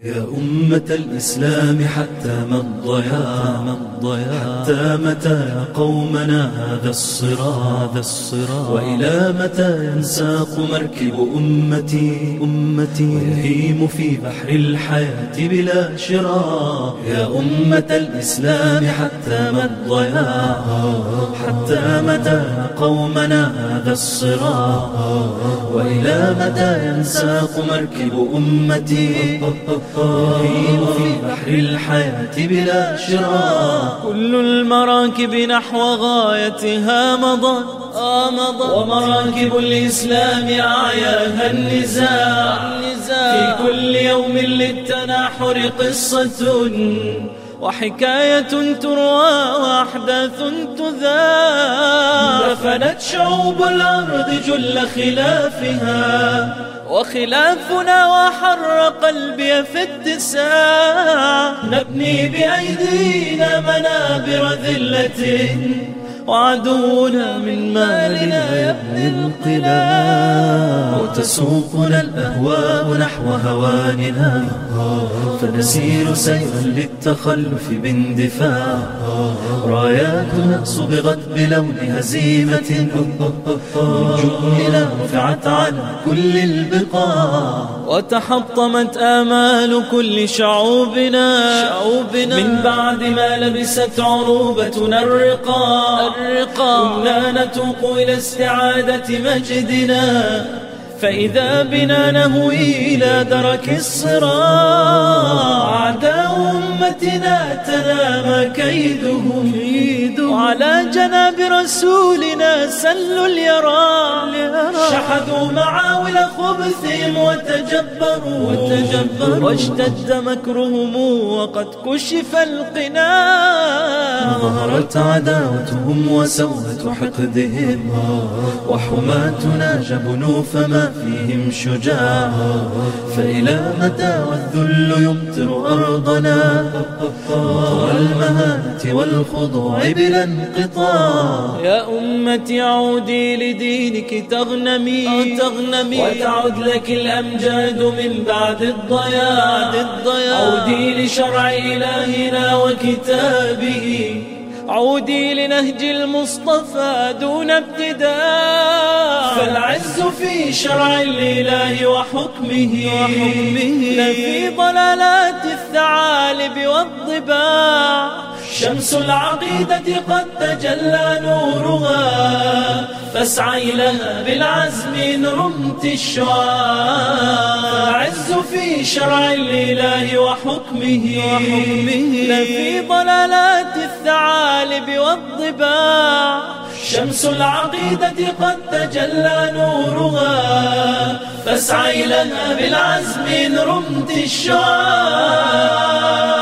يا أمة الإسلام حتى ما الضياع حتى متى يا قومنا هذا الصراع وإلى متى ينساق مركب أمتي ويهيم في بحر الحياة بلا شراع. يا أمة الإسلام حتى ما الضياع حتى متى يا قومنا هذا الصراع وإلى متى ينساق مركب أمتي يهيم في بحر الحياة بلا شراع. كل المراكب نحو غايتها مضت ومراكب الإسلام أعياها النزاع. في كل يوم للتناحر قصة وحكاية تروى وأحداث تذاع. دفنت شعوب الأرض جل خلافها وخلافنا وحر قلبي في اتساع. نبني بأيدينا منابر ذلة وعدونا من مالنا يبني القلاع. وتسوقنا الأهواء نحو هواننا فنسير سيرا للتخلف باندفاع. راياتنا صبغت بلون هزيمة من جبننا رفعت على كل البقاع. وتحطمت آمال كل شعوبنا من بعد ما لبست عروبتنا الرقاع. كنا نتوق إلى استعادة مجدنا فإذا بنا نهوي إلى درك الصراع. أعداء أمتنا تنامى كيدهم وعلى جناب رسولنا سلوا اليرى. شحذوا معاول خبثهم وتجبروا واشتد مكرهم وقد كشف القناع. ظهرت عداوتهم وسوءة حقدهم وحماتنا جبنوا فما فيهم شجاع. فإلى متى والذل يمطر أرضنا مطر المهانة والخضوع بلا انقطاع. يا أمتي عودي لدينك تغنمي وتعد لك الأمجاد من بعد الضياع. عودي لشرع إلهنا وكتابه عودي لنهج المصطفى دون ابتداء. فالعز في شرع الإله وحكمه لا في ضلالات الثعالب والضباع. شمس العقيدة قد تجلى نورها فاسعي لها بالعزم إن رمت الشعاع. العز في شرع الإله وحكمه لا في ضلالات الثعالب والضباع. شمس العقيدة قد تجلى نورها فاسعي لها بالعزم إن رمت الشعاع.